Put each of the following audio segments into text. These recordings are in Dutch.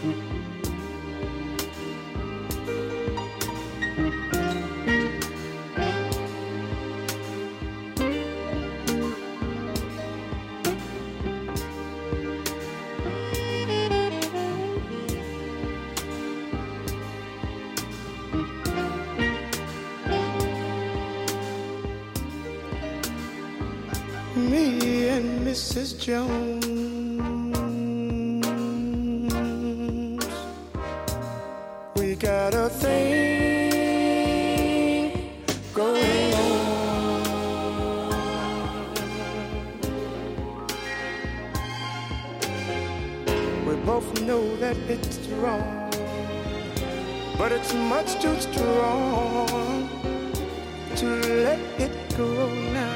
Me and Mrs. Jones, we got a thing going on. We both know that it's wrong, but it's much too strong to let it go now.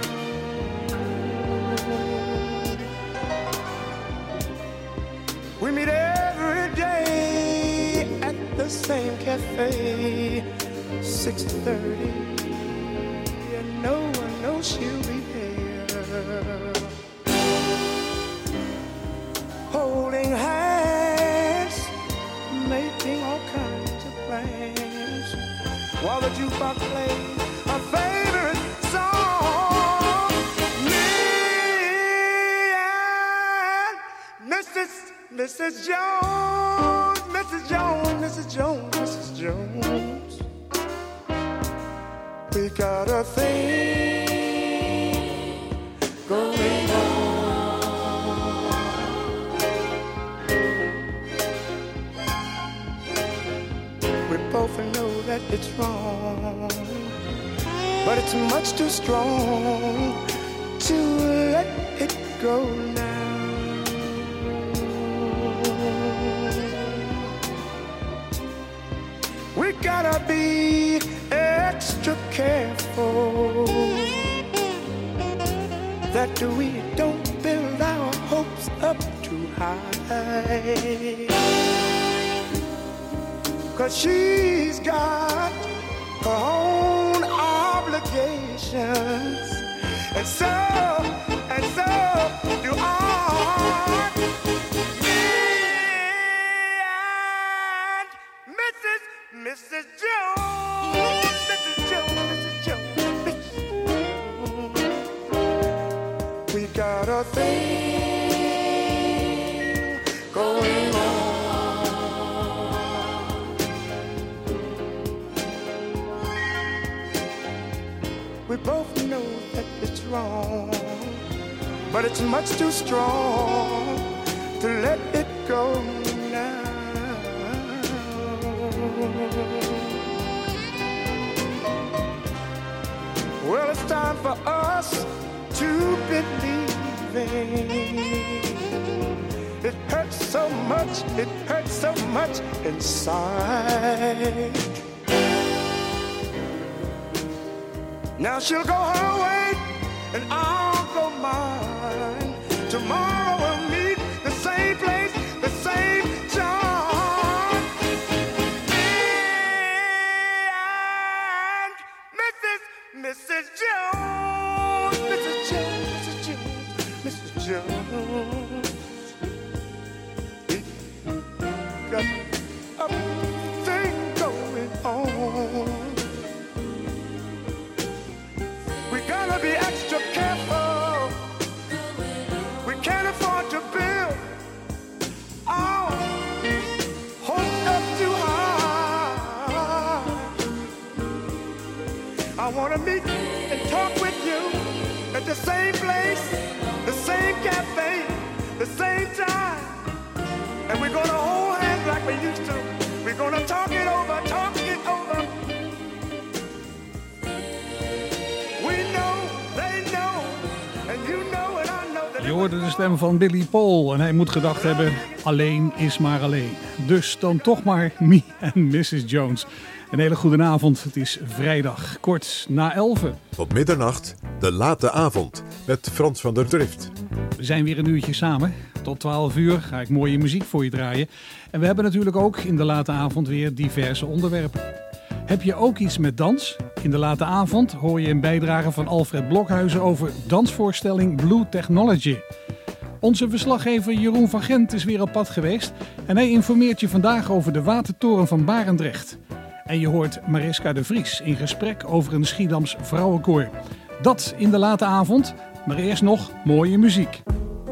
We meet every day at the same cafe, 6:30, and no one knows she'll be there. Holding hands, making all kinds of plans, while the jukebox plays our favorite song. Me and Mrs. Jones, Mrs. Jones, Mrs. Jones, Mrs. Jones, we got a thing going on. We both know that it's wrong, but it's much too strong to let it go now. We gotta be extra careful that we don't build our hopes up too high, 'cause she's got her own obligations, and so do I. Mrs. Jones, Mrs. Jones, Mrs. Jones, Mrs. Jones, we got a thing going on. We both know that it's wrong, but it's much too strong to let it go now. Well, it's time for us to believe it hurts so much inside. Now she'll go her way and I'll go mine. Tomorrow we'll meet the same place, the same time. Me and Mrs. Jones, Mrs. Jones, Mrs. Jones, Mrs. Jones. We got a thing going on. We gotta be extra careful. We can't afford to build our hopes up too high. I wanna meet and talk with you at the same place, the same cafe, the same time. And we're gonna hold hands like we used to. We're gonna talk it over, talk it over. We know, they know, and you know and I know that. Je hoorde de stem van Billy Paul en hij moet gedacht hebben, alleen is maar alleen. Dus dan toch maar Me and Mrs. Jones. Een hele goede avond, het is vrijdag, kort na 11. Tot middernacht, de late avond, met Frans van der Drift. We zijn weer een uurtje samen. Tot 12 uur ga ik mooie muziek voor je draaien. En we hebben natuurlijk ook in de late avond weer diverse onderwerpen. Heb je ook iets met dans? In de late avond hoor je een bijdrage van Alfred Blokhuizen over dansvoorstelling Blue Technology. Onze verslaggever Jeroen van Gent is weer op pad geweest en hij informeert je vandaag over de watertoren van Barendrecht. En je hoort Mariska de Vries in gesprek over een Schiedams vrouwenkoor. Dat in de late avond, maar eerst nog mooie muziek.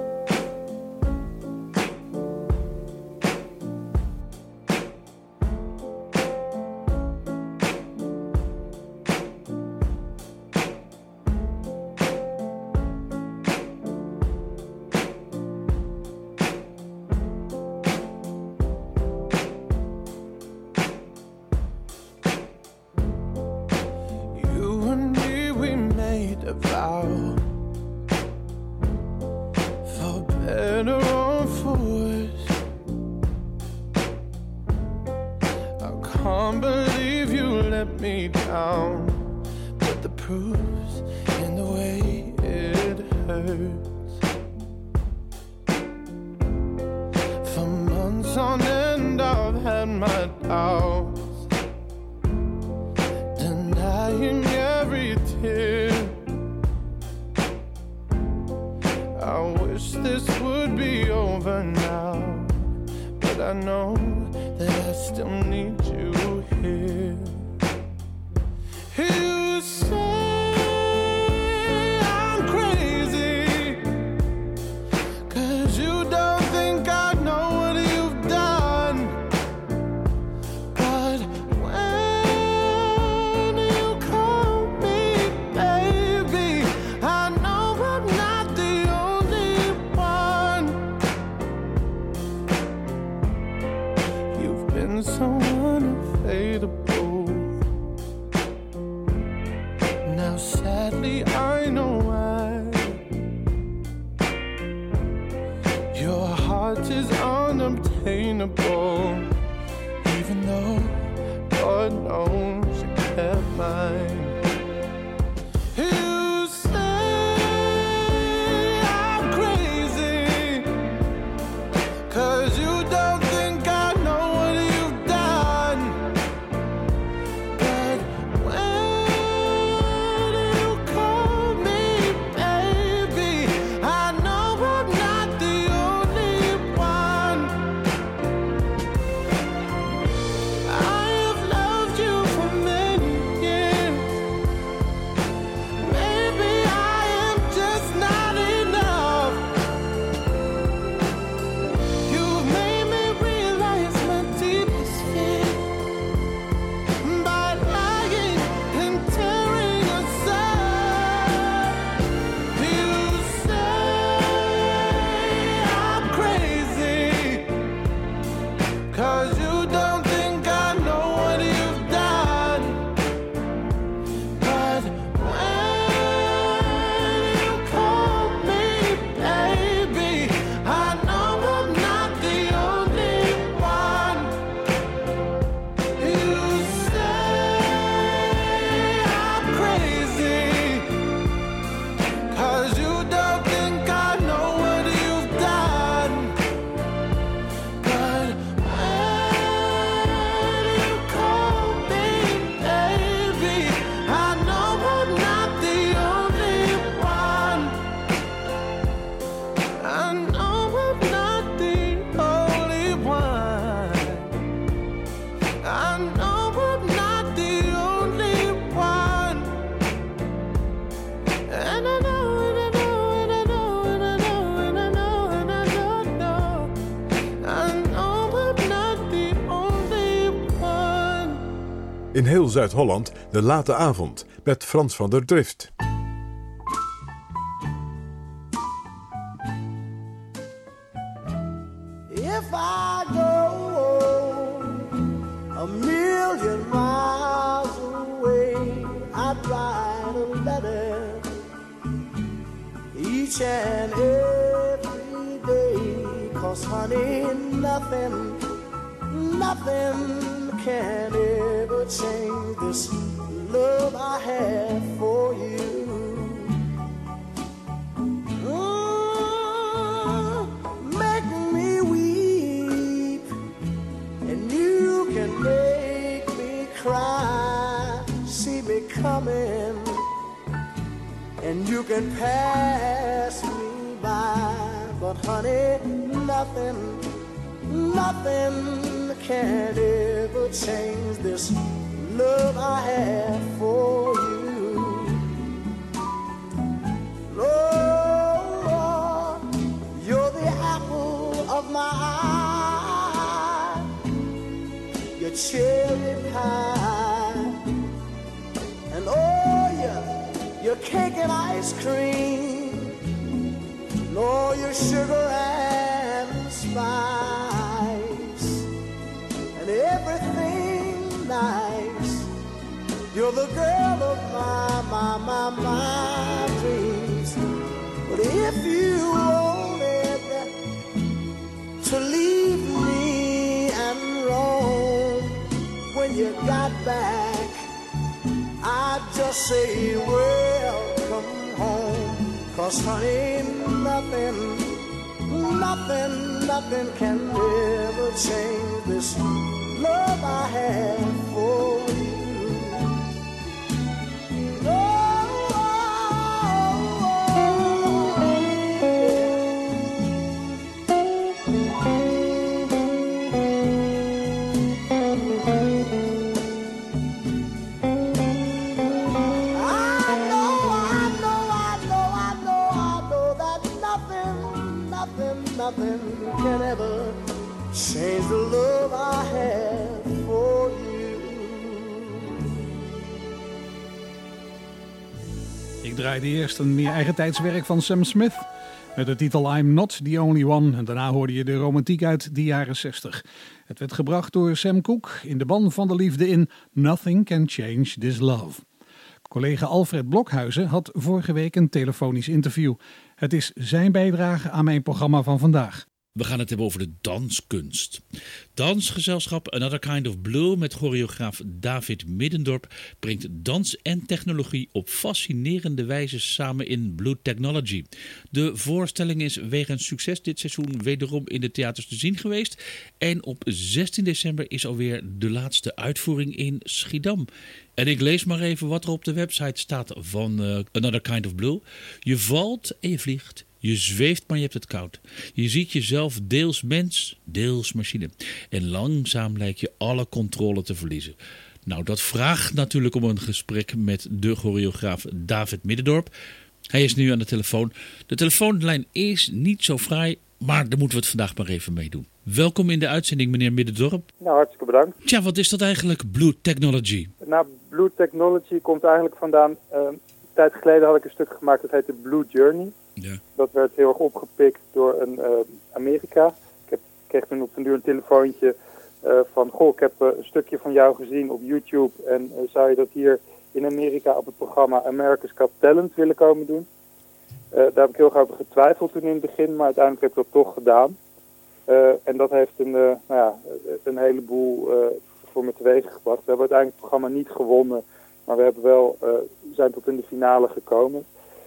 In heel Zuid-Holland de late avond met Frans van der Drift. If I go a million miles away, I'd write a letter each and every day. 'Cause honey, nothing can ever change this love I have for you. Make me weep, and you can make me cry. See me coming, and you can pass me by, but honey, nothing can ever change this love I have for you. Lord, you're the apple of my eye, your cherry pie, and oh, your cake and ice cream, and all your sugar and spice, and everything nice. You're the girl of my dreams. But if you wanted to leave me and roam when you got back, I'd just say welcome home. 'Cause honey, nothing can ever change this love I have for you. Nothing can ever change the love I have for you. Ik draaide eerst een meer eigentijds werk van Sam Smith met de titel I'm Not The Only One. En daarna hoorde je de romantiek uit de jaren 60. Het werd gebracht door Sam Cooke in de ban van de liefde in Nothing Can Change This Love. Collega Alfred Blokhuizen had vorige week een telefonisch interview. Het is zijn bijdrage aan mijn programma van vandaag. We gaan het hebben over de danskunst. Dansgezelschap Another Kind of Blue met choreograaf David Middendorp brengt dans en technologie op fascinerende wijze samen in Blue Technology. De voorstelling is wegens succes dit seizoen wederom in de theaters te zien geweest. En op 16 december is alweer de laatste uitvoering in Schiedam. En ik lees maar even wat er op de website staat van Another Kind of Blue. Je valt en je vliegt. Je zweeft, maar je hebt het koud. Je ziet jezelf deels mens, deels machine. En langzaam lijkt je alle controle te verliezen. Nou, dat vraagt natuurlijk om een gesprek met de choreograaf David Middendorp. Hij is nu aan de telefoon. De telefoonlijn is niet zo fraai, maar daar moeten we het vandaag maar even mee doen. Welkom in de uitzending, meneer Middendorp. Nou, hartstikke bedankt. Tja, wat is dat eigenlijk, Blue Technology? Nou, Blue Technology komt eigenlijk vandaan... een tijd geleden had ik een stuk gemaakt dat heette Blue Journey. Ja. Dat werd heel erg opgepikt door een Amerika. Ik kreeg toen op den duur een telefoontje van... Goh, ik heb een stukje van jou gezien op YouTube... en zou je dat hier in Amerika op het programma America's Got Talent willen komen doen? Daar heb ik heel erg over getwijfeld toen in het begin... maar uiteindelijk heb ik dat toch gedaan. En dat heeft een heleboel voor me teweeg gebracht. We hebben uiteindelijk het programma niet gewonnen... maar we hebben wel, zijn tot in de finale gekomen...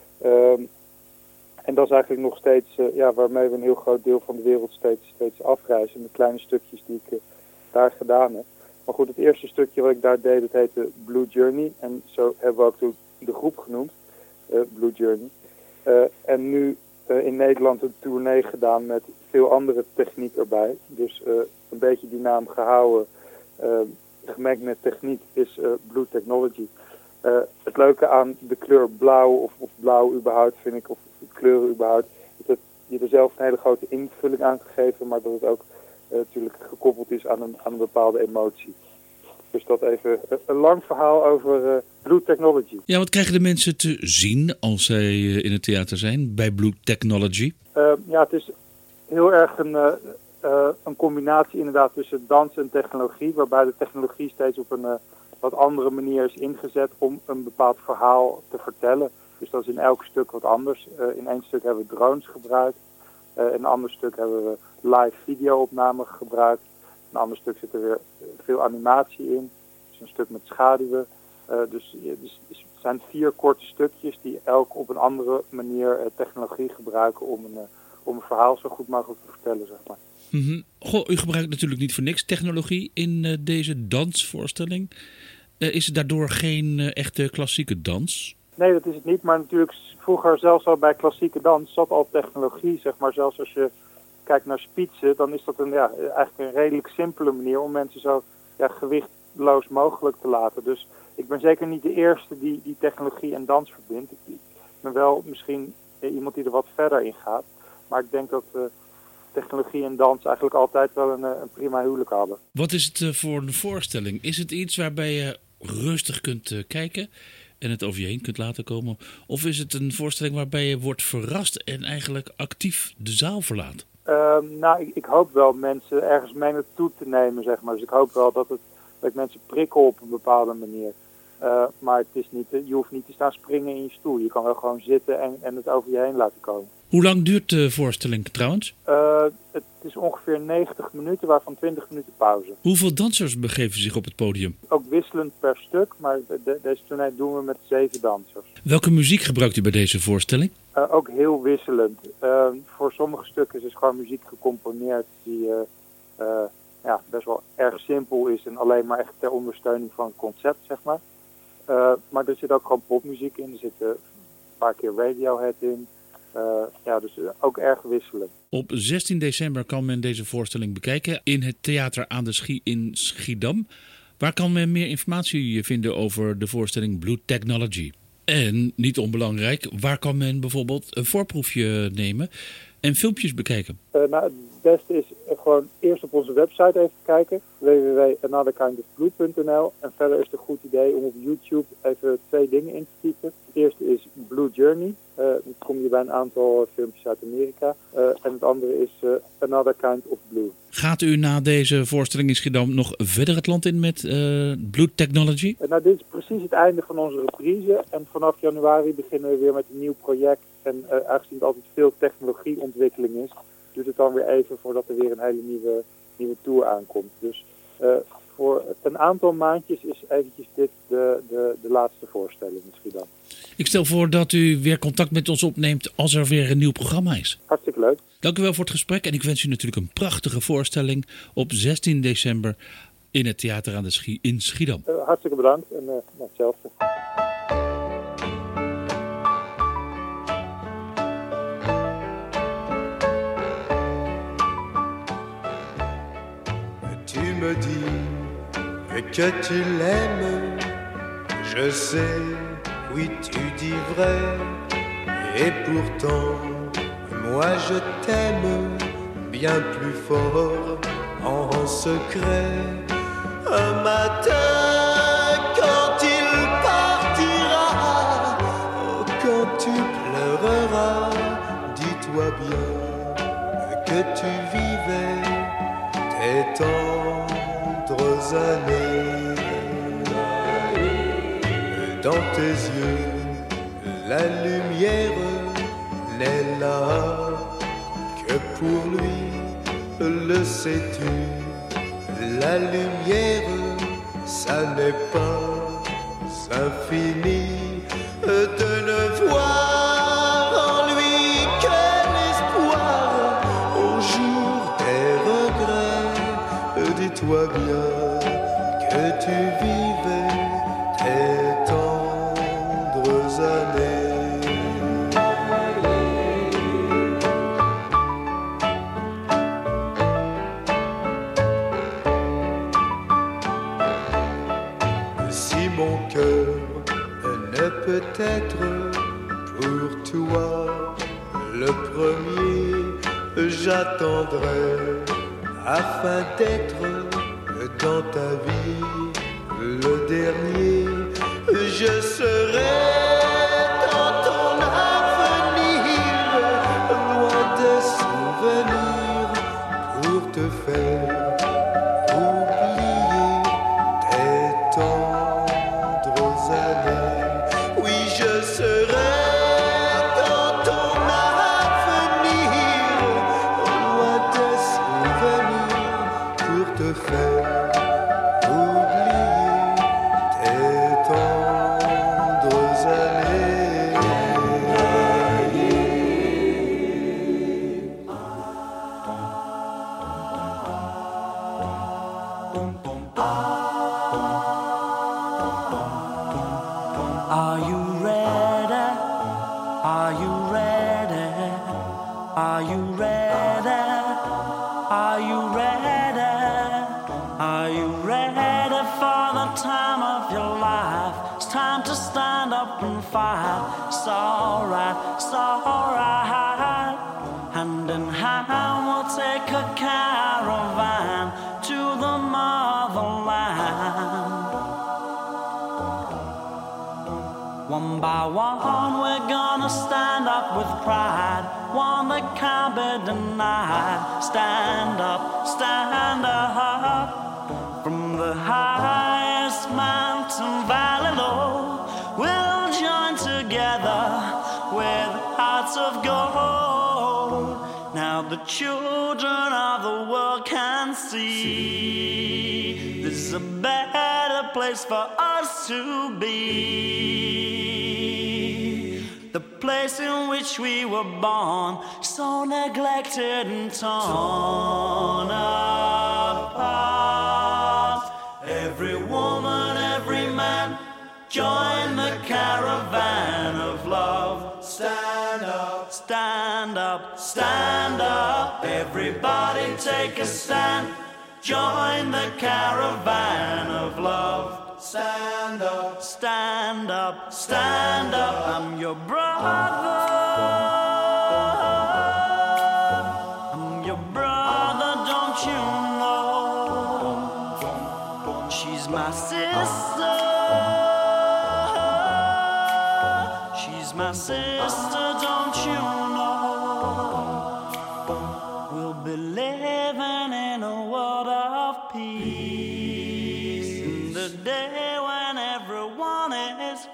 En dat is eigenlijk nog steeds, waarmee we een heel groot deel van de wereld steeds afreizen. Met kleine stukjes die ik daar gedaan heb. Maar goed, het eerste stukje wat ik daar deed, dat heette Blue Journey. En zo hebben we ook toen de groep genoemd, Blue Journey. En nu in Nederland een tournee gedaan met veel andere techniek erbij. Dus een beetje die naam gehouden, gemengd met techniek, is Blue Technology. Het leuke aan de kleur blauw of blauw überhaupt vind ik, of kleuren überhaupt, is dat je er zelf een hele grote invulling aan gegeven, maar dat het ook natuurlijk gekoppeld is aan een bepaalde emotie. Dus dat even een lang verhaal over Blue Technology. Ja, wat krijgen de mensen te zien als zij in het theater zijn bij Blue Technology? Het is heel erg een combinatie inderdaad tussen dans en technologie, waarbij de technologie steeds op een wat andere manier is ingezet om een bepaald verhaal te vertellen. Dus dat is in elk stuk wat anders. In één stuk hebben we drones gebruikt. In een ander stuk hebben we live video-opnamen gebruikt. In een ander stuk zit er weer veel animatie in. Dus een stuk met schaduwen. Dus het zijn 4 korte stukjes die elk op een andere manier technologie gebruiken om een verhaal zo goed mogelijk te vertellen, zeg maar. Mm-hmm. Goh, u gebruikt natuurlijk niet voor niks technologie in deze dansvoorstelling. Is het daardoor geen echte klassieke dans? Nee, dat is het niet. Maar natuurlijk vroeger zelfs al bij klassieke dans zat al technologie, zeg maar. Zelfs als je kijkt naar spitsen, dan is dat eigenlijk een redelijk simpele manier om mensen zo gewichtloos mogelijk te laten. Dus ik ben zeker niet de eerste die technologie en dans verbindt. Ik ben wel misschien iemand die er wat verder in gaat. Maar ik denk dat technologie en dans eigenlijk altijd wel een prima huwelijk hadden. Wat is het voor een voorstelling? Is het iets waarbij je rustig kunt kijken en het over je heen kunt laten komen? Of is het een voorstelling waarbij je wordt verrast en eigenlijk actief de zaal verlaat? Ik hoop wel mensen ergens mee naartoe te nemen, zeg maar. Dus ik hoop wel dat ik mensen prikkel op een bepaalde manier. Maar het is niet, je hoeft niet te staan springen in je stoel. Je kan wel gewoon zitten en het over je heen laten komen. Hoe lang duurt de voorstelling trouwens? Het is ongeveer 90 minuten, waarvan 20 minuten pauze. Hoeveel dansers begeven zich op het podium? Ook wisselend per stuk, maar deze tournee doen we met 7 dansers. Welke muziek gebruikt u bij deze voorstelling? Ook heel wisselend. Voor sommige stukken is gewoon muziek gecomponeerd die best wel erg simpel is en alleen maar echt ter ondersteuning van het concept, zeg maar. Maar er zit ook gewoon popmuziek in, er zit een paar keer Radiohead in. Dus ook erg wisselend. Op 16 december kan men deze voorstelling bekijken in het Theater aan de Schie in Schiedam. Waar kan men meer informatie vinden over de voorstelling Blue Technology? En, niet onbelangrijk, waar kan men bijvoorbeeld een voorproefje nemen en filmpjes bekijken? Het beste is gewoon eerst op onze website even kijken, www.anotherkindofblue.nl. En verder is het een goed idee om op YouTube even 2 dingen in te typen. Het eerste is Blue Journey. Dan kom je bij een aantal filmpjes uit Amerika. En het andere is Another Kind of Blue. Gaat u na deze voorstelling in Schiedam nog verder het land in met Blue Technology? Dit is precies het einde van onze reprise. En vanaf januari beginnen we weer met een nieuw project. En aangezien het altijd veel technologieontwikkeling is, duurt het dan weer even voordat er weer een hele nieuwe tour aankomt. Dus voor een aantal maandjes is eventjes dit de laatste voorstelling in Schiedam. Ik stel voor dat u weer contact met ons opneemt als er weer een nieuw programma is. Hartstikke leuk. Dank u wel voor het gesprek en ik wens u natuurlijk een prachtige voorstelling op 16 december in het Theater aan de Schie in Schiedam. Hartstikke bedankt en hetzelfde. Tu me dis que tu l'aimes, je sais, oui tu dis vrai, et pourtant moi je t'aime bien plus fort en secret. Un matin quand il partira, quand tu pleureras, dis-toi bien que tu vivais tes tendres années. Dans tes yeux, la lumière n'est là que pour lui, le sais-tu. La lumière, ça n'est pas infini, de ne voir en lui que l'espoir au jour des regrets. Dis-toi bien que tu vivais tes tendres années. Si mon cœur ne peut être pour toi le premier, j'attendrai afin d'être dans ta vie le dernier. Je serai dans ton avenir, loin des souvenirs, pour te faire oublier tes tendres années. Oui, je serai dans ton avenir, loin des souvenirs, pour te faire oublier tes tendres années. Are you ready? fight. It's alright, it's alright. Hand in hand we'll take a caravan to the motherland. One by one we're gonna stand up with pride, one that can't be denied. Stand up, stand up. From the highest mountain valley low, we'll join together with hearts of gold. Now the children of the world can see this is a better place for us to be. The place in which we were born, so neglected and torn apart. Every woman, every man, join the caravan of love. Stand up, stand up, stand up. Everybody take a stand. Join the caravan of love. Stand up, stand up, stand up. I'm your brother. I'm your brother, don't you know? She's my sister. She's my sister, don't you know? We'll be living in a world of peace in the day when everyone is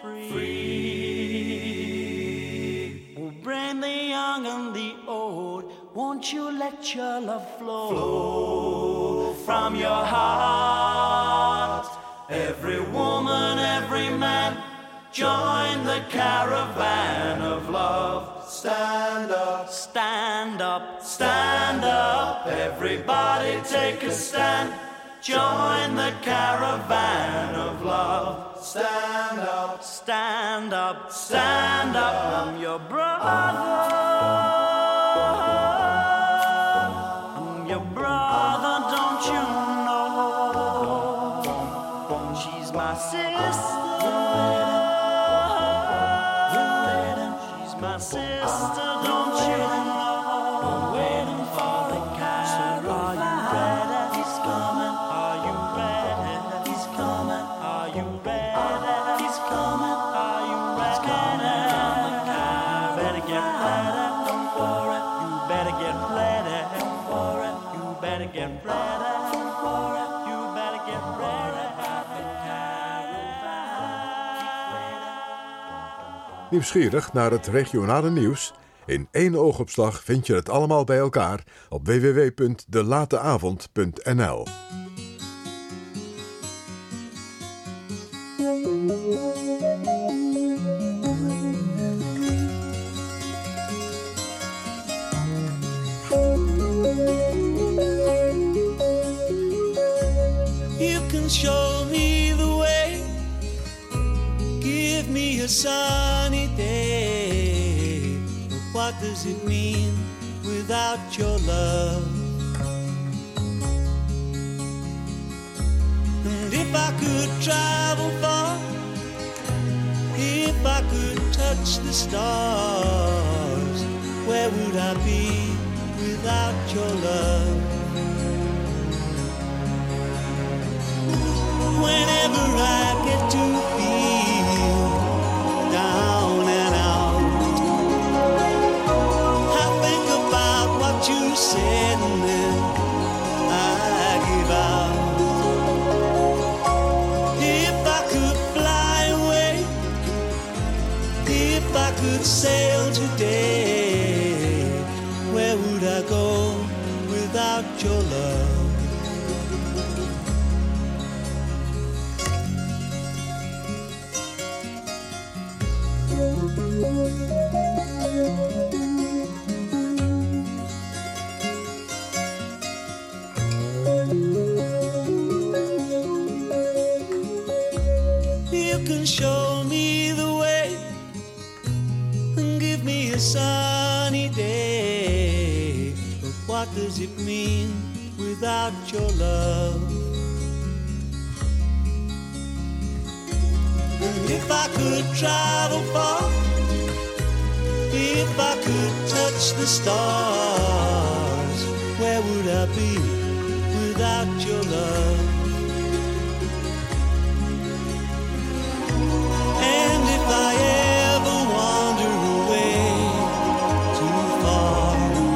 free. We'll bring the young and the old. Won't you let your love flow from your heart? Every woman, every man, join the caravan of love. Stand up, stand up, stand up. Everybody take a stand. Join the caravan of love. Stand up, stand up, stand up. I'm your brother. I'm your brother, don't you know? She's my sister. She's my sister, don't you know? Waiting for the caravan. So are you ready? He's coming. Are you ready? He's coming. Are you ready? He's coming. Are you ready? Better get ready. Don't worry. You better get ready. Don't worry. You better get ready. Don't worry. You better get ready. Nieuwsgierig naar het regionale nieuws? In één oogopslag vind je het allemaal bij elkaar op www.delateavond.nl. You can show me the way, give me a sunny day. But what does it mean without your love? And if I could travel far, if I could touch the stars, where would I be without your love? Whenever I get to feel down and out, I think about what you said and then I give out. If I could fly away, if I could sail today, where would I go without your love? You can show me the way and give me a sunny day, but what does it mean without your love? And If I could travel far, if I could touch the stars, where would I be without your love? And if I ever wander away too far,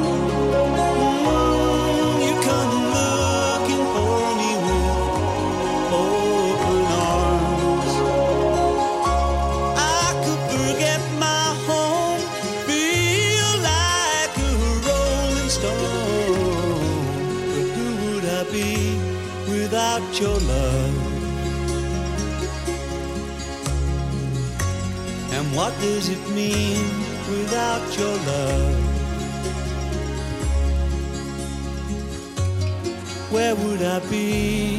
you come looking for me with open arms. I could forget my home, feel like a rolling stone. But who would I be without your love? And what does it mean without your love? Where would I be?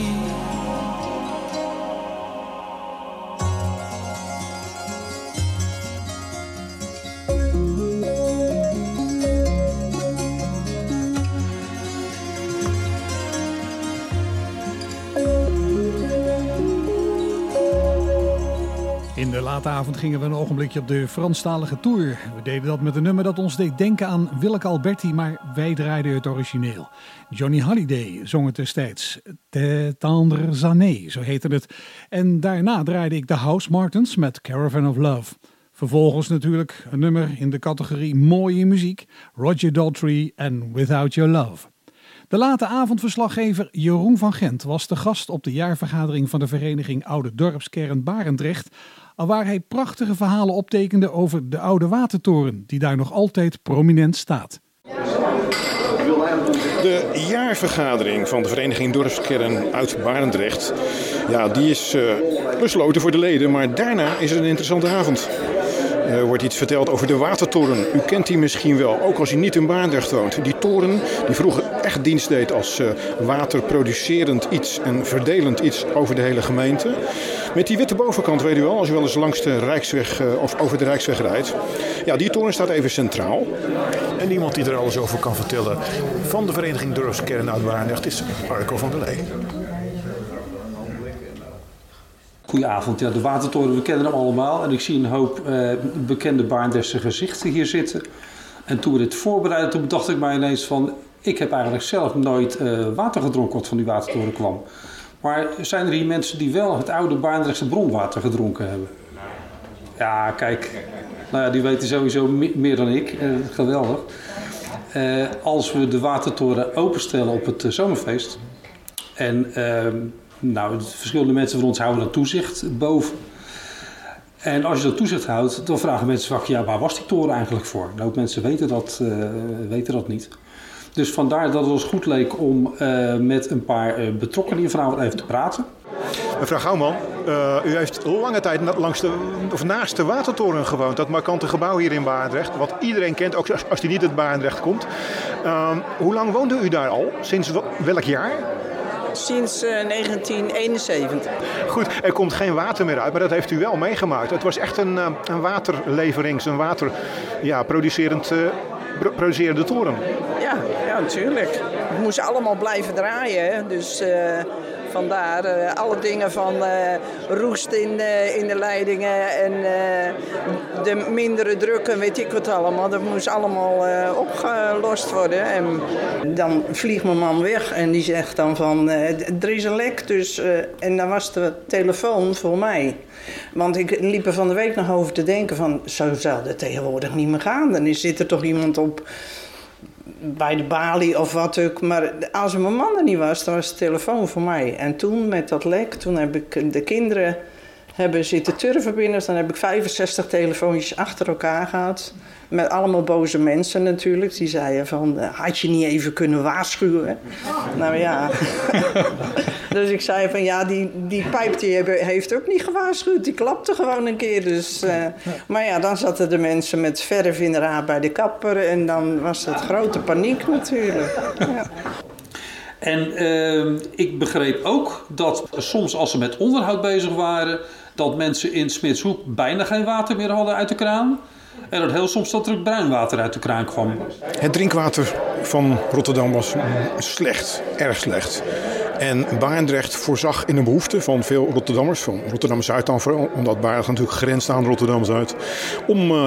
In de late avond gingen we een ogenblikje op de Franstalige tour. We deden dat met een nummer dat ons deed denken aan Willeke Alberti, maar wij draaiden het origineel. Johnny Hallyday zong het destijds. Te tendres années, zo heette het. En daarna draaide ik de House Martins met Caravan of Love. Vervolgens natuurlijk een nummer in de categorie mooie muziek. Roger Daltrey en Without Your Love. De late avondverslaggever Jeroen van Gent was de gast op de jaarvergadering van de vereniging Oude Dorpskern Barendrecht, alwaar hij prachtige verhalen optekende over de oude watertoren, die daar nog altijd prominent staat. De jaarvergadering van de vereniging Dorpskern uit Barendrecht, ja, die is besloten voor de leden, maar daarna is het een interessante avond. Er wordt iets verteld over de watertoren. U kent die misschien wel, ook als u niet in Barendrecht woont. Die toren die vroeger echt dienst deed als waterproducerend iets en verdelend iets over de hele gemeente. Met die witte bovenkant, weet u wel, als u wel eens langs de Rijksweg of over de Rijksweg rijdt. Ja, die toren staat even centraal. En iemand die er alles over kan vertellen van de vereniging Dorpskern uit Barendrecht is Arco van der Lee. Goedenavond. Ja, de watertoren, we kennen hem allemaal. En ik zie een hoop bekende Barendrechtse gezichten hier zitten. En toen we dit voorbereidden, toen bedacht ik mij ineens van, ik heb eigenlijk zelf nooit water gedronken wat van die watertoren kwam. Maar zijn er hier mensen die wel het oude Barendrechtse bronwater gedronken hebben? Ja, kijk. Nou ja, die weten sowieso meer dan ik. Geweldig. Als we de watertoren openstellen op het zomerfeest. En nou, verschillende mensen van ons houden dan toezicht boven. En als je dat toezicht houdt, dan vragen mensen vaak, ja, waar was die toren eigenlijk voor? Nou, mensen weten dat niet. Dus vandaar dat het ons goed leek om met een paar betrokkenen hier vanavond even te praten. Mevrouw Gouwman, u heeft lange tijd naast de watertoren gewoond. Dat markante gebouw hier in Barendrecht, wat iedereen kent, ook als die niet uit Barendrecht komt. Hoe lang woonde u daar al? Sinds welk jaar? Sinds 1971. Goed, er komt geen water meer uit, maar dat heeft u wel meegemaakt. Het was echt een waterleverings, een producerende toren. Ja, natuurlijk. Het moest allemaal blijven draaien. Dus vandaar alle dingen van roest in de leidingen en de mindere druk en weet ik wat allemaal. Dat moest allemaal opgelost worden. En dan vliegt mijn man weg en die zegt dan van er is een lek. Dus, en dan was de telefoon voor mij. Want ik liep er van de week nog over te denken van, zo zou dat tegenwoordig niet meer gaan. Dan zit er toch iemand op bij de balie of wat ook. Maar als mijn man er niet was, dan was de telefoon voor mij. En toen met dat lek, toen heb ik de kinderen zitten turven binnen. Dan heb ik 65 telefoontjes achter elkaar gehad. Met allemaal boze mensen natuurlijk. Die zeiden van, had je niet even kunnen waarschuwen? Nou ja. Dus ik zei van, ja, die pijp die heeft ook niet gewaarschuwd. Die klapte gewoon een keer. Dus, maar ja, dan zaten de mensen met verf in de raad bij de kapper. En dan was het grote paniek natuurlijk. Ja. En ik begreep ook dat soms als ze met onderhoud bezig waren, dat mensen in Smitshoek bijna geen water meer hadden uit de kraan. En dat heel soms dat er ook bruin water uit de kraan kwam. Het drinkwater van Rotterdam was slecht, erg slecht. En Barendrecht voorzag in een behoefte van veel Rotterdammers, van Rotterdam-Zuid dan vooral, omdat Barendrecht natuurlijk grenst aan Rotterdam-Zuid, om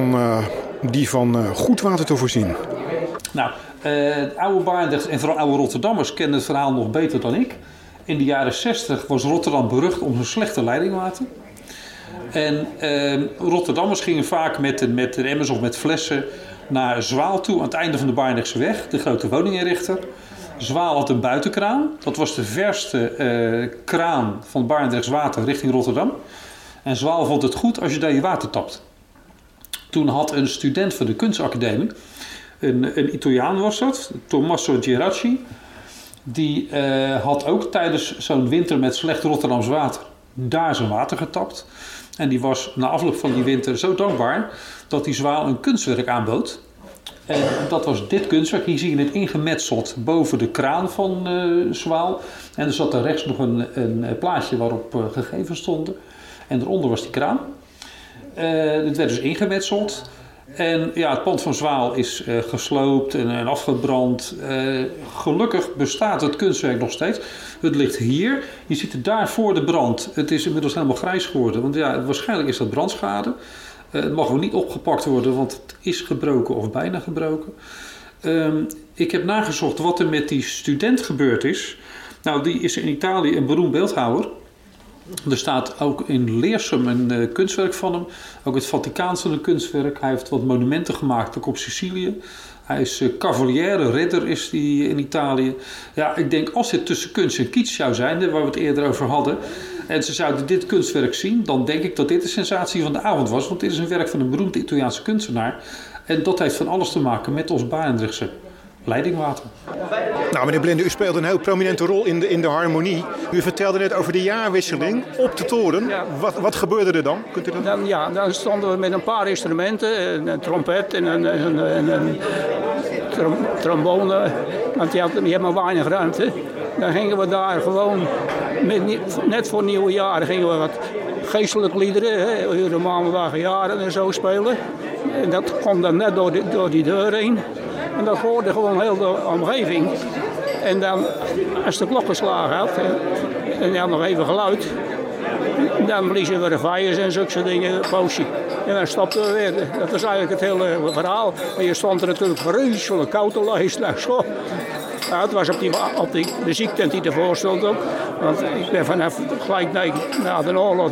van goed water te voorzien. Nou, oude Barendrecht en vooral oude Rotterdammers kennen het verhaal nog beter dan ik. In de jaren 60 was Rotterdam berucht om zijn slechte leidingwater. En Rotterdammers gingen vaak met emmers of met flessen naar Zwaal toe aan het einde van de Barendrechtseweg, de grote woninginrichter. Zwaal had een buitenkraan. Dat was de verste kraan van Barendrechts water richting Rotterdam. En Zwaal vond het goed als je daar je water tapt. Toen had een student van de kunstacademie, een Italiaan was dat, Tommaso Gieracci. Die had ook tijdens zo'n winter met slecht Rotterdams water daar zijn water getapt. En die was na afloop van die winter zo dankbaar dat die Zwaal een kunstwerk aanbood. En dat was dit kunstwerk. Hier zie je het ingemetseld boven de kraan van Zwaal. En er zat daar rechts nog een plaatje waarop gegevens stonden. En eronder was die kraan. Het werd dus ingemetseld. En ja, het pand van Zwaal is gesloopt en afgebrand. Gelukkig bestaat het kunstwerk nog steeds. Het ligt hier. Je ziet het daar voor de brand. Het is inmiddels helemaal grijs geworden. Want ja, waarschijnlijk is dat brandschade. Het mag ook niet opgepakt worden, want het is gebroken of bijna gebroken. Ik heb nagezocht wat er met die student gebeurd is. Nou, die is in Italië een beroemd beeldhouwer. Er staat ook in Leersum een kunstwerk van hem. Ook het Vaticaanse een kunstwerk. Hij heeft wat monumenten gemaakt, ook op Sicilië. Hij is cavaliere, ridder is die in Italië. Ja, ik denk als dit tussen kunst en kitsch zou zijn, waar we het eerder over hadden, en ze zouden dit kunstwerk zien, dan denk ik dat dit de sensatie van de avond was. Want dit is een werk van een beroemde Italiaanse kunstenaar. En dat heeft van alles te maken met ons Barendrechtse leidingwater. Nou, meneer Blinde, u speelt een heel prominente rol in de harmonie. U vertelde net over de jaarwisseling op de toren. Ja. Wat gebeurde er dan? Kunt u dat... Dan stonden we met een paar instrumenten, een trompet en een trombone, want die had maar weinig ruimte. Dan gingen we daar gewoon, net voor nieuwjaar, gingen we wat geestelijke liederen, Ure Maandag Jaren en zo spelen. En dat kwam dan net door die deur heen. En dat hoorde gewoon heel de omgeving. En dan, als de klok geslagen had, en dan nog even geluid, dan bliezen we de vijers en zulke dingen, een poosje. En dan stopten we weer. Dat was eigenlijk het hele verhaal. Maar je stond er natuurlijk vreselijk koud te luisteren. Ja, het was op die muziektent die ervoor stond ook. Want ik ben vanaf gelijk na de oorlog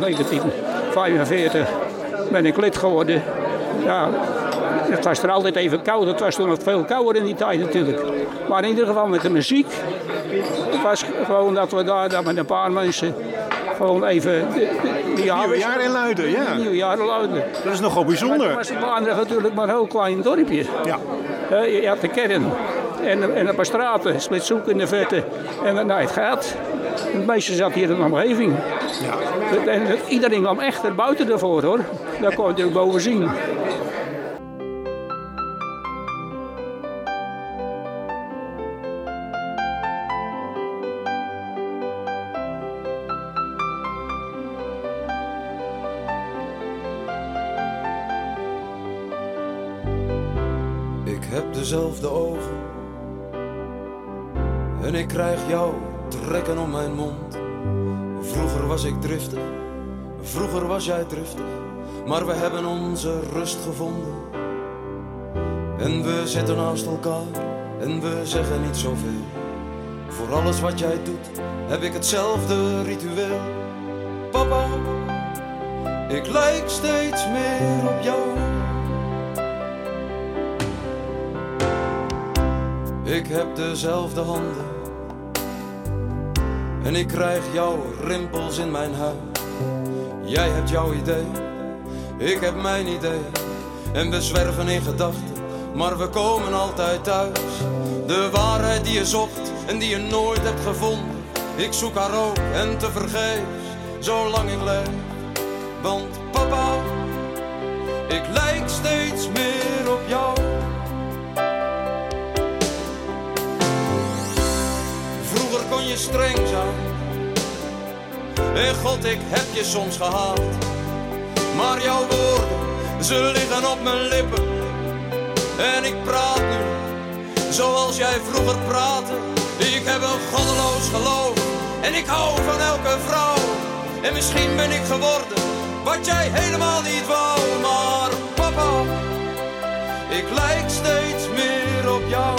1945 ben ik lid geworden. Ja, het was er altijd even koud. Het was toen nog veel kouder in die tijd natuurlijk. Maar in ieder geval met de muziek. Het was gewoon dat we daar met een paar mensen gewoon even Nieuwjaar in Luiden, ja. Nieuwjaar in Luiden. Dat is nogal bijzonder. Maar het was Barendrecht natuurlijk maar een heel klein dorpje. Ja. Je had de kern en een paar straten, Splitsoek in de verte en het gaat. Het meeste zat hier in de omgeving. Ja. En iedereen kwam echt er buiten ervoor hoor. Daar kon je er boven zien. Ik heb dezelfde ogen en ik krijg jou trekken om mijn mond. Vroeger was ik driftig, vroeger was jij driftig, maar we hebben onze rust gevonden. En we zitten naast elkaar en we zeggen niet zoveel. Voor alles wat jij doet heb ik hetzelfde ritueel. Papa, ik lijk steeds meer op jou. Ik heb dezelfde handen en ik krijg jouw rimpels in mijn huid. Jij hebt jouw idee, ik heb mijn idee. En we zwerven in gedachten, maar we komen altijd thuis. De waarheid die je zocht en die je nooit hebt gevonden. Ik zoek haar ook en tevergeefs, zolang ik leef. Want papa, ik lijk steeds meer op jou. Vroeger kon je streng zijn en God, ik heb je soms gehaald. Maar jouw woorden, Ze liggen op mijn lippen en ik praat nu zoals jij vroeger praatte. Ik heb een goddeloos geloof en ik hou van elke vrouw. En misschien ben ik geworden wat jij helemaal niet wou. Maar papa, ik lijk steeds meer op jou.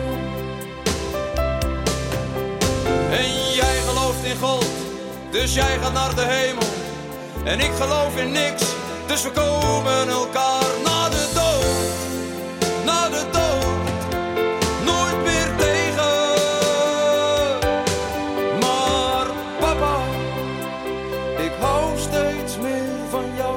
En jij gelooft in God, dus jij gaat naar de hemel. En ik geloof in niks, dus we komen elkaar na de dood. Na de dood, nooit meer tegen. Maar papa, ik hou steeds meer van jou.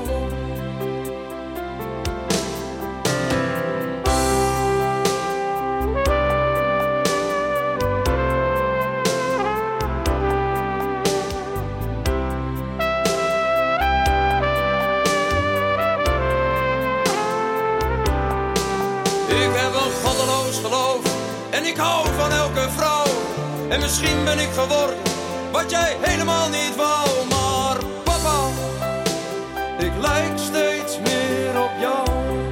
En ik hou van elke vrouw. En misschien ben ik geworden wat jij helemaal niet wou. Maar papa, ik lijk steeds meer op jou.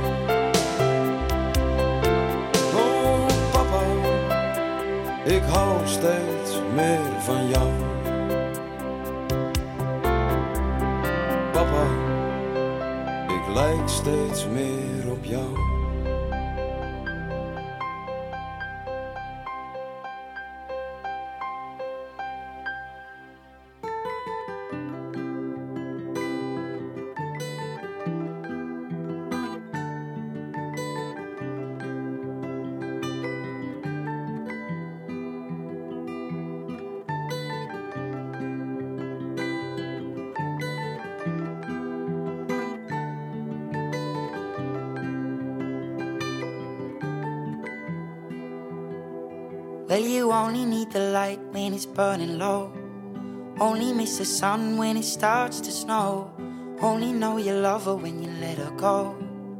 Oh papa, ik hou steeds meer van jou. Papa, ik lijk steeds meer op jou. Well, you only need the light when it's burning low. Only miss the sun when it starts to snow. Only know you love her when you let her go.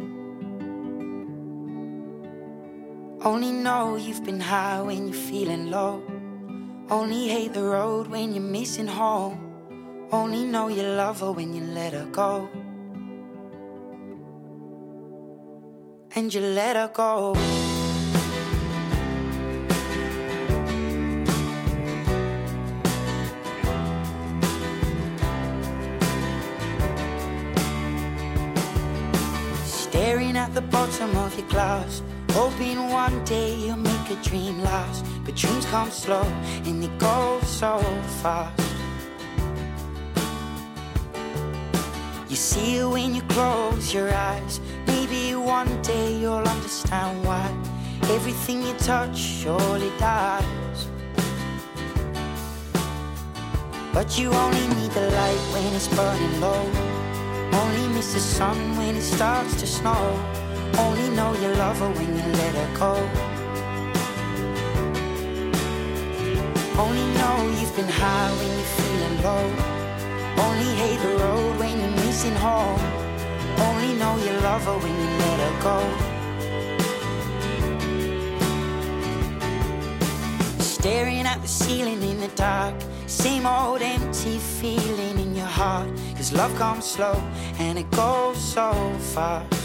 Only know you've been high when you're feeling low. Only hate the road when you're missing home. Only know you love her when you let her go. And you let her go. Staring at the bottom of your glass, hoping one day you'll make a dream last. But dreams come slow and they go so fast. You see it when you close your eyes. Maybe one day you'll understand why everything you touch surely dies. But you only need the light when it's burning low. Only miss the sun when it starts to snow. Only know you love her when you let her go. Only know you've been high when you're feeling low. Only hate the road when you're missing home. Only know you love her when you let her go. Staring at the ceiling in the dark. Same old empty feeling in your heart. 'Cause love comes slow and it goes so fast.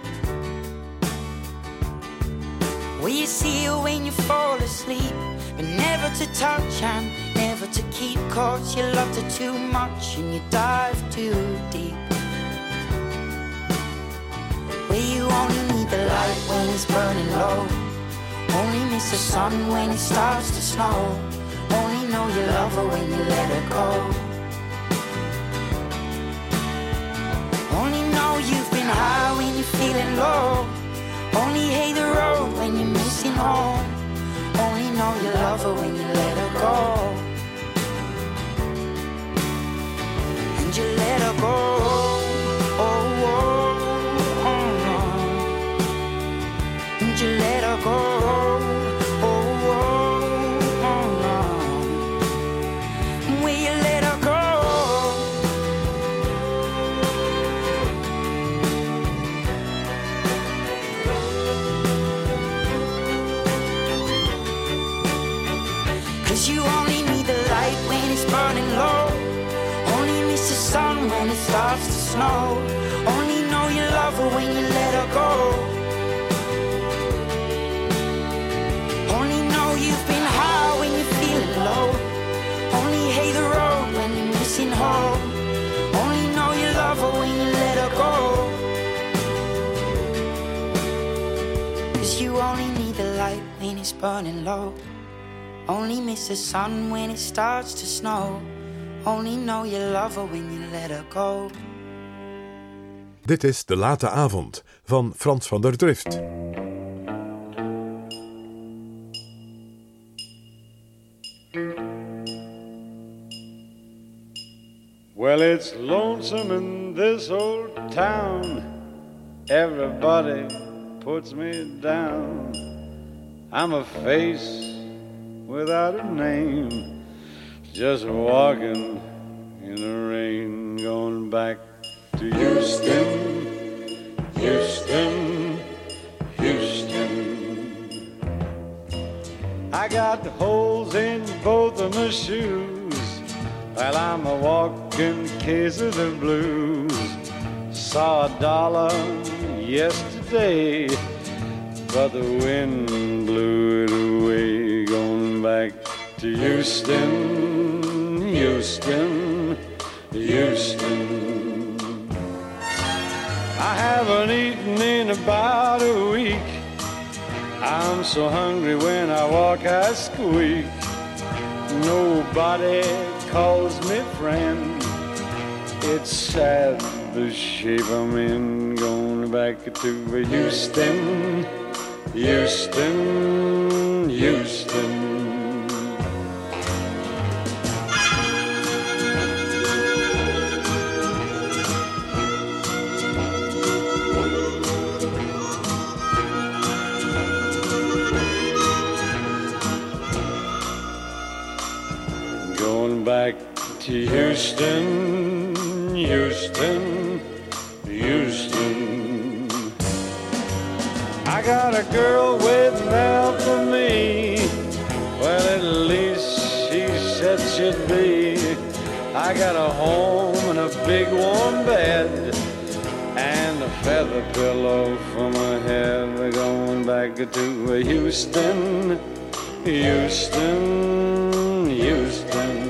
Well, you see it when you fall asleep, but never to touch and never to keep. 'Cause you loved her too much and you dive too deep. Well, you only need the light when it's burning low. Only miss the sun when it starts to snow. Only know you love her when you let her go. Only know you've been high when you're feeling low. Only hate the road when you're missing home. Only know you love her when you let her go. And you let her go. Oh, oh, oh, oh. And you let her go. You only need the light when it's burning low. Only miss the sun when it starts to snow. Only know you love love her when you let her go. Only know you've been high when you're feeling low. Only hate the road when you're missing home. Only know you love her when you let her go. 'Cause you only need the light when it's burning low. Only miss the sun when it starts to snow. Only know you love her when you let her go. Dit is De Late Avond van Frans van der Drift. Well, it's lonesome in this old town. Everybody puts me down. I'm a face without a name, just walking in the rain, going back to Houston, Houston, Houston. I got holes in both of my shoes, while I'm a walking case of the blues. Saw a dollar yesterday, but the wind blew it away, going back to Houston, Houston, Houston. I haven't eaten in about a week. I'm so hungry when I walk I squeak. Nobody calls me friend. It's sad the shape I'm in, going back to Houston, Houston, Houston. Going back to Houston, Houston, Houston. I got a girl waiting out for me. Well, at least she said she'd be. I got a home and a big warm bed and a feather pillow for my head. We're going back to Houston, Houston, Houston.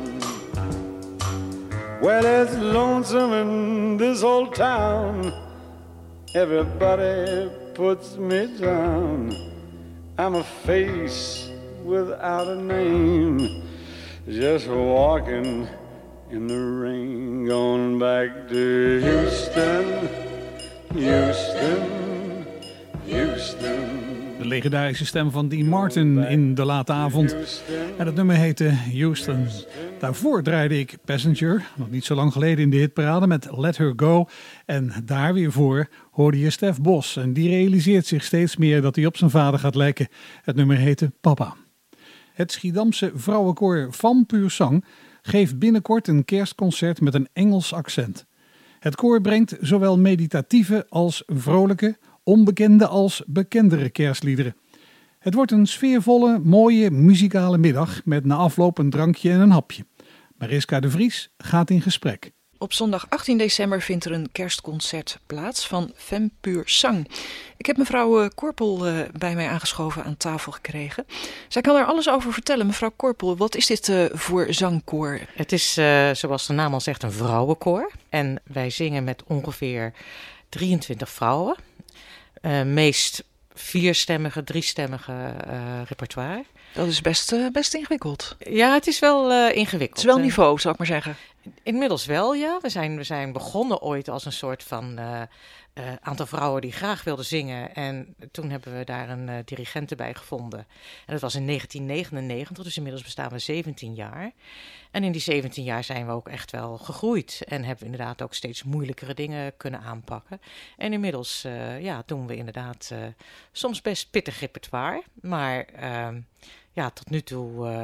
Well, it's lonesome in this old town. Everybody puts me down. I'm a face without a name, just walking in the rain, going back to Houston, Houston, Houston. De legendarische stem van Dean Martin in De Late Avond. En het nummer heette Houston. Daarvoor draaide ik Passenger, nog niet zo lang geleden in de hitparade met Let Her Go. En daar weer voor hoorde je Stef Bos. En die realiseert zich steeds meer dat hij op zijn vader gaat lijken. Het nummer heette Papa. Het Schiedamse vrouwenkoor Van Puur Sang geeft binnenkort een kerstconcert met een Engels accent. Het koor brengt zowel meditatieve als vrolijke, onbekende als bekendere kerstliederen. Het wordt een sfeervolle, mooie muzikale middag met na afloop een drankje en een hapje. Mariska de Vries gaat in gesprek. Op zondag 18 december vindt er een kerstconcert plaats van Van Puur Sang. Ik heb mevrouw Korpel bij mij aangeschoven aan tafel gekregen. Zij kan er alles over vertellen. Mevrouw Korpel, wat is dit voor zangkoor? Het is, zoals de naam al zegt, een vrouwenkoor. En wij zingen met ongeveer 23 vrouwen. Meest 4-stemmige, 3-stemmige repertoire. Dat is best ingewikkeld. Ja, het is wel ingewikkeld. Het is wel niveau, zou ik maar zeggen. Inmiddels wel, ja. We zijn begonnen ooit als een soort van aantal vrouwen die graag wilden zingen. En toen hebben we daar een dirigent bij gevonden. En dat was in 1999, dus inmiddels bestaan we 17 jaar. En in die 17 jaar zijn we ook echt wel gegroeid. En hebben we inderdaad ook steeds moeilijkere dingen kunnen aanpakken. En inmiddels doen we inderdaad soms best pittig repertoire. Maar tot nu toe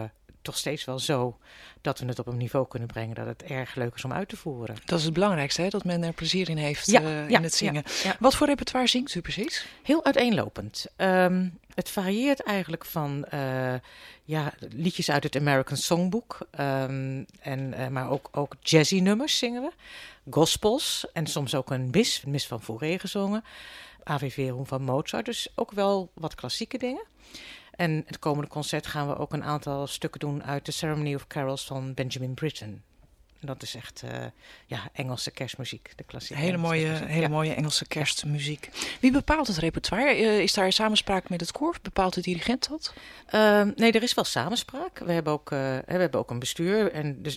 toch steeds wel zo dat we het op een niveau kunnen brengen dat het erg leuk is om uit te voeren. Dat is het belangrijkste, hè? Dat men er plezier in heeft in het zingen. Ja. Wat voor repertoire zingt u precies? Heel uiteenlopend. Het varieert eigenlijk van liedjes uit het American Songbook. Maar ook jazzy nummers zingen we. Gospels en soms ook een mis van Fauré gezongen. Ave Verum van Mozart, dus ook wel wat klassieke dingen. En het komende concert gaan we ook een aantal stukken doen uit de Ceremony of Carols van Benjamin Britten. Dat is echt Engelse kerstmuziek, de klassieke. Hele mooie Engelse kerstmuziek. Wie bepaalt het repertoire? Is daar samenspraak met het koor? Bepaalt de dirigent dat? Nee, er is wel samenspraak. We hebben ook een bestuur.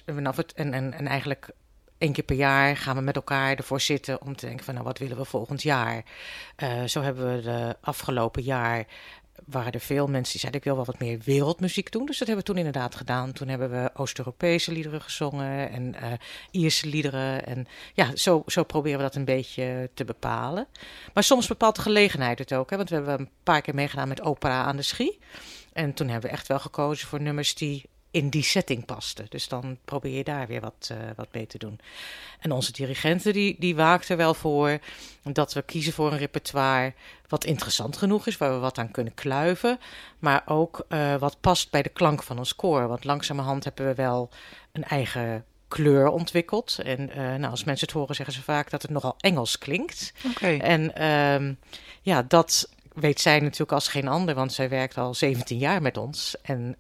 En eigenlijk 1 keer per jaar gaan we met elkaar ervoor zitten om te denken van wat willen we volgend jaar. Zo hebben we de afgelopen jaar waren er veel mensen die zeiden ik wil wel wat meer wereldmuziek doen. Dus dat hebben we toen inderdaad gedaan. Toen hebben we Oost-Europese liederen gezongen en Ierse liederen. En ja, zo proberen we dat een beetje te bepalen. Maar soms bepaalt de gelegenheid het ook. Hè? Want we hebben een paar keer meegedaan met opera aan de Schie. En toen hebben we echt wel gekozen voor nummers die in die setting pasten. Dus dan probeer je daar weer wat mee te doen. En onze dirigenten die waakt er wel voor dat we kiezen voor een repertoire wat interessant genoeg is, waar we wat aan kunnen kluiven, maar ook wat past bij de klank van ons koor. Want langzamerhand hebben we wel een eigen kleur ontwikkeld. En als mensen het horen zeggen ze vaak dat het nogal Engels klinkt. Okay. En dat weet zij natuurlijk als geen ander, want zij werkt al 17 jaar met ons. En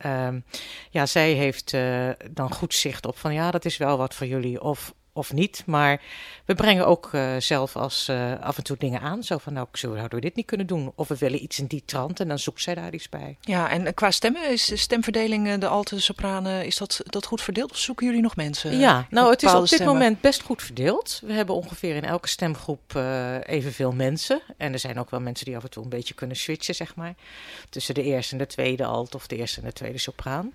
zij heeft dan goed zicht op van dat is wel wat voor jullie of niet. Maar we brengen ook zelf als af en toe dingen aan. Zo van, zouden we dit niet kunnen doen? Of we willen iets in die trant en dan zoekt zij daar iets bij. Ja, en qua stemmen, is de stemverdeling, de alte, sopranen, is dat goed verdeeld? Of zoeken jullie nog mensen? Ja, het is op dit moment best goed verdeeld. We hebben ongeveer in elke stemgroep evenveel mensen. En er zijn ook wel mensen die af en toe een beetje kunnen switchen, zeg maar. Tussen de eerste en de tweede alt of de eerste en de tweede sopraan.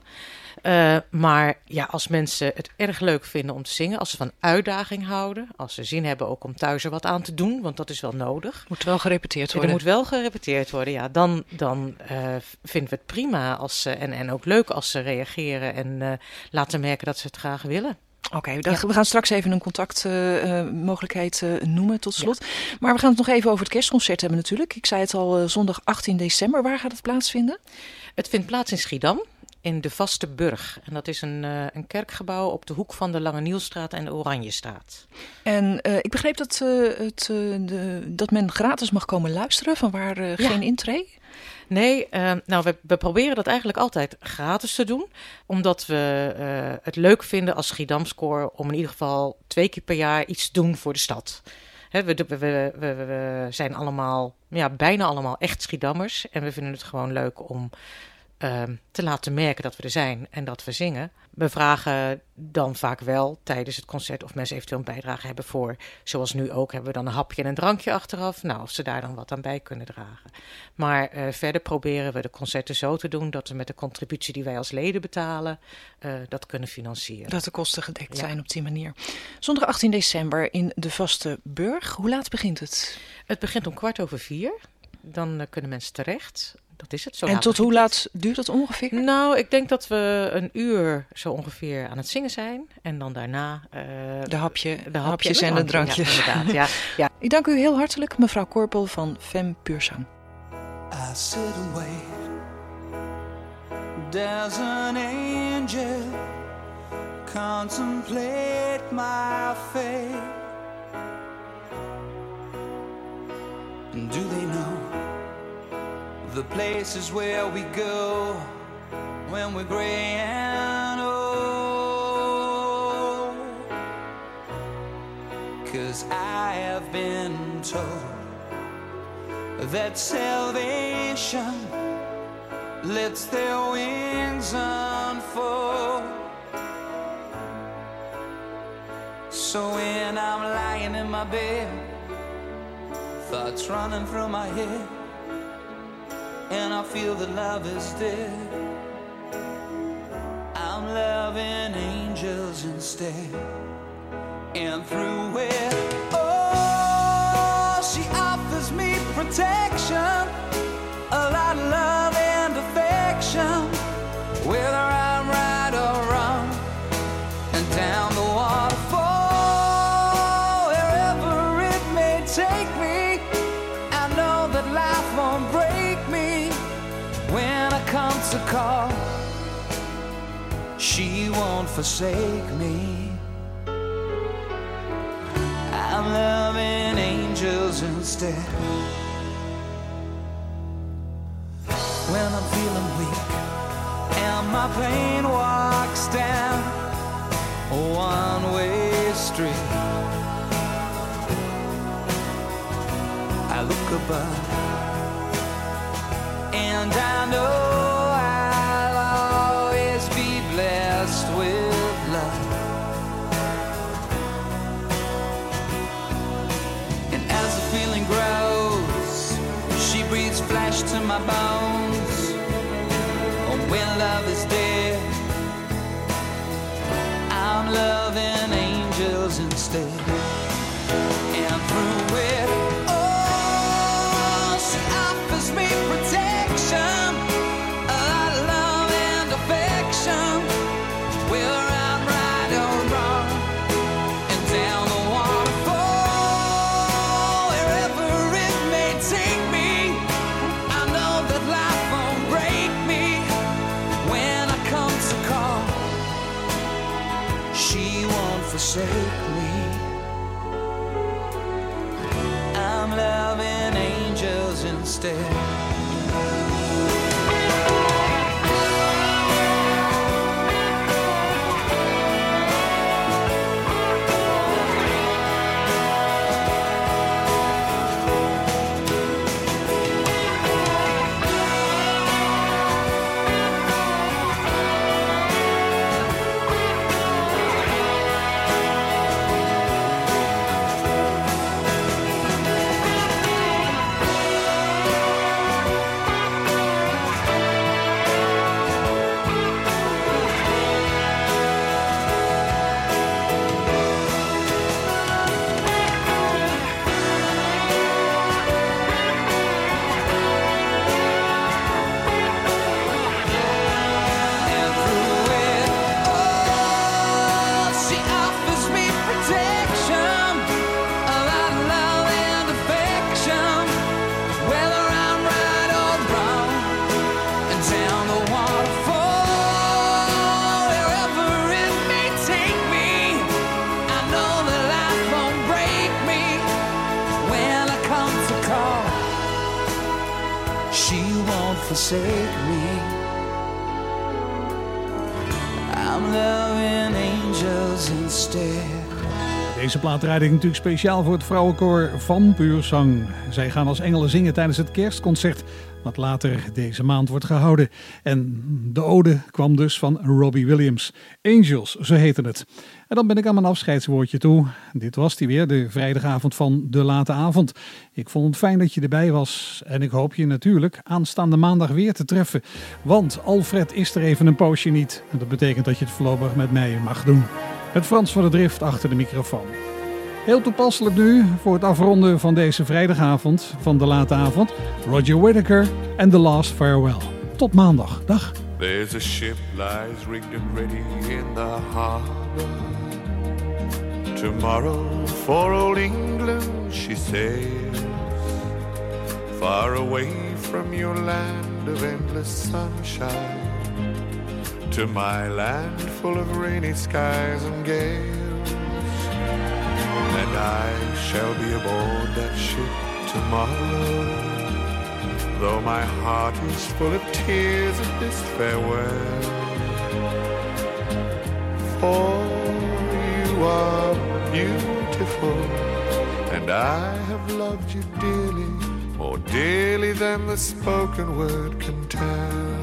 Maar als mensen het erg leuk vinden om te zingen, als ze van uitdaging houden, als ze zin hebben ook om thuis er wat aan te doen, want dat is wel nodig. Moet wel gerepeteerd worden. Er moet wel gerepeteerd worden, ja. Dan vinden we het prima en ook leuk als ze reageren en laten merken dat ze het graag willen. Oké, we gaan straks even een contactmogelijkheid noemen tot slot. Ja. Maar we gaan het nog even over het kerstconcert hebben natuurlijk. Ik zei het al, zondag 18 december. Waar gaat het plaatsvinden? Het vindt plaats in Schiedam. In de Vaste Burg. En dat is een kerkgebouw op de hoek van de Lange Nielstraat en de Oranjestraat. En ik begreep dat men gratis mag komen luisteren, vanwaar geen intree? Nee, we proberen dat eigenlijk altijd gratis te doen. Omdat we het leuk vinden als Schiedamskoor om in ieder geval 2 keer per jaar iets te doen voor de stad. We zijn allemaal, bijna allemaal echt Schiedammers. En we vinden het gewoon leuk om te laten merken dat we er zijn en dat we zingen. We vragen dan vaak wel tijdens het concert of mensen eventueel een bijdrage hebben voor, zoals nu ook, hebben we dan een hapje en een drankje achteraf. Of ze daar dan wat aan bij kunnen dragen. Maar verder proberen we de concerten zo te doen dat we met de contributie die wij als leden betalen, dat kunnen financieren. Dat de kosten gedekt zijn op die manier. Zondag 18 december in de Vaste Burg. Hoe laat begint het? Het begint om 4:15. Dan kunnen mensen terecht. Dat is het. En tot hoe laat duurt dat ongeveer? Ik denk dat we 1 uur zo ongeveer aan het zingen zijn. En dan daarna de hapjes en de drankjes. Ja, inderdaad. Ja. Ik dank u heel hartelijk, mevrouw Korpel van Femme Pure Sang. I sit and wait. There's an angel. Contemplate my fate. And do they know the places where we go when we're gray and old? 'Cause I have been told that salvation lets their wings unfold. So when I'm lying in my bed, thoughts running through my head, and I feel that love is dead, I'm loving angels instead. And through it, she offers me protection, a lot of love and affection, whether I'm right she won't forsake me. I'm loving angels instead. When I'm feeling weak and my pain walks down a one-way street, I look above and I know I'll always be blessed with love. And as the feeling grows, she breathes flesh to my bones. Oh, when love is dead, I'm loving angels instead. And through it, oh, she offers me protection, a lot of love and affection, whether I'm right or wrong, and down the waterfall, wherever it may take me, I know that life won't break me when I come to call. She won't forsake me. I'm loving angels instead. Forsake me. I'm loving angels instead. Deze plaat draaide ik natuurlijk speciaal voor het vrouwenkoor van Puur Sang. Zij gaan als engelen zingen tijdens het kerstconcert wat later deze maand wordt gehouden. En de ode kwam dus van Robbie Williams. Angels, zo heette het. En dan ben ik aan mijn afscheidswoordje toe. Dit was die weer, de vrijdagavond van De Late Avond. Ik vond het fijn dat je erbij was. En ik hoop je natuurlijk aanstaande maandag weer te treffen. Want Alfred is er even een poosje niet. En dat betekent dat je het voorlopig met mij mag doen. Het Frans van de Drift achter de microfoon. Heel toepasselijk nu voor het afronden van deze vrijdagavond van De Late Avond. Roger Whittaker en The Last Farewell. Tot maandag. Dag. There's a ship lies rigged and ready in the harbor. Tomorrow for old England she sails, far away from your land of endless sunshine, to my land full of rainy skies and gales. And I shall be aboard that ship tomorrow, though my heart is full of tears at this farewell. For you are beautiful, and I have loved you dearly, more dearly than the spoken word can tell.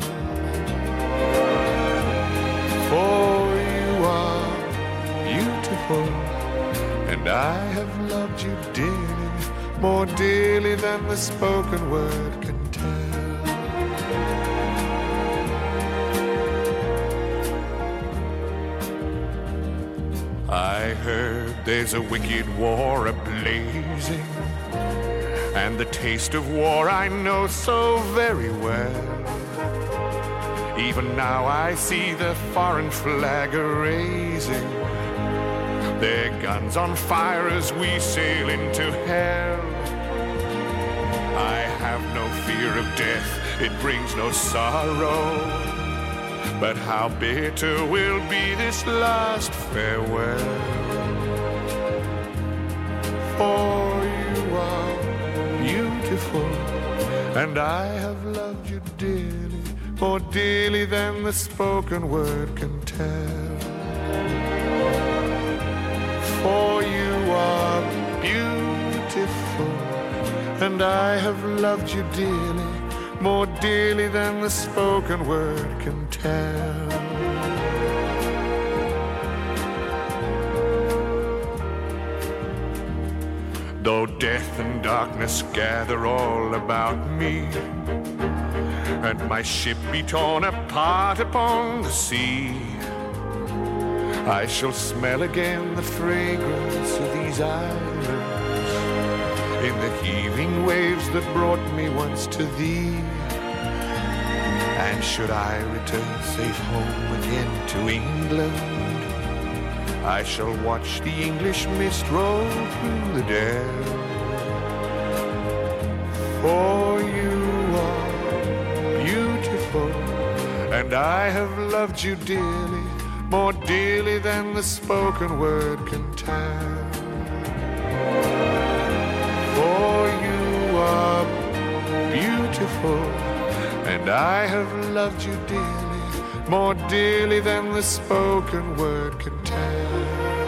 For you are beautiful, and I have loved you dearly, more dearly than the spoken word can tell. I heard there's a wicked war a-blazing, and the taste of war I know so very well. Even now I see the foreign flag a-raising, their guns on fire as we sail into hell. I have no fear of death, it brings no sorrow, but how bitter will be this last farewell. For you are beautiful, and I have loved you dearly, more dearly than the spoken word can tell. For you are beautiful, and I have loved you dearly, more dearly than the spoken word can tell. Though death and darkness gather all about me, and my ship be torn apart upon the sea, I shall smell again the fragrance of these islands in the heaving waves that brought me once to thee. And should I return safe home again to England, I shall watch the English mist roll through the dell. For you are beautiful, and I have loved you dearly, more dearly than the spoken word can tell. For you are beautiful, and I have loved you dearly, more dearly than the spoken word can tell.